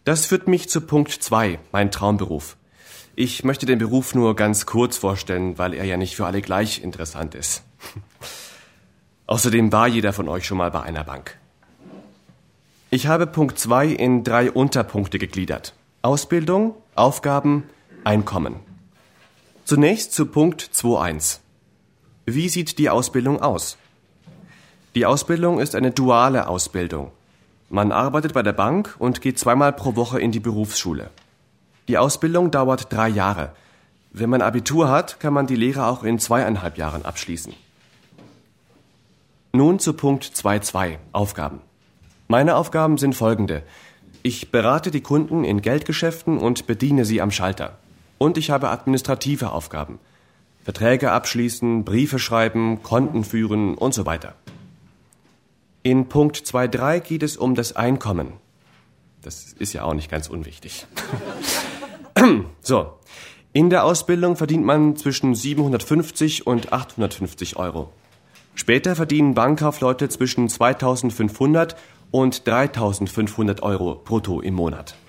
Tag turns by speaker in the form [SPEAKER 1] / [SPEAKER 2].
[SPEAKER 1] Das führt mich zu Punkt 2, mein Traumberuf. Ich möchte den Beruf nur ganz kurz vorstellen, weil er ja nicht für alle gleich interessant ist. Außerdem war jeder von euch schon mal bei einer Bank. Ich habe Punkt 2 in 3 Unterpunkte gegliedert. Ausbildung, Aufgaben, Einkommen. Zunächst zu Punkt 2.1. Wie sieht die Ausbildung aus? Die Ausbildung ist eine duale Ausbildung. Man arbeitet bei der Bank und geht 2-mal pro Woche in die Berufsschule. Die Ausbildung dauert 3 Jahre. Wenn man Abitur hat, kann man die Lehre auch in 2,5 Jahren abschließen. Nun zu Punkt 2.2, Aufgaben. Meine Aufgaben sind folgende. Ich berate die Kunden in Geldgeschäften und bediene sie am Schalter. Und ich habe administrative Aufgaben. Verträge abschließen, Briefe schreiben, Konten führen und so weiter. In Punkt 2.3 geht es um das Einkommen. Das ist ja auch nicht ganz unwichtig. So, in der Ausbildung verdient man zwischen 750 und 850 Euro. Später verdienen Bankkaufleute zwischen 2.500 und 3.500 Euro brutto im Monat.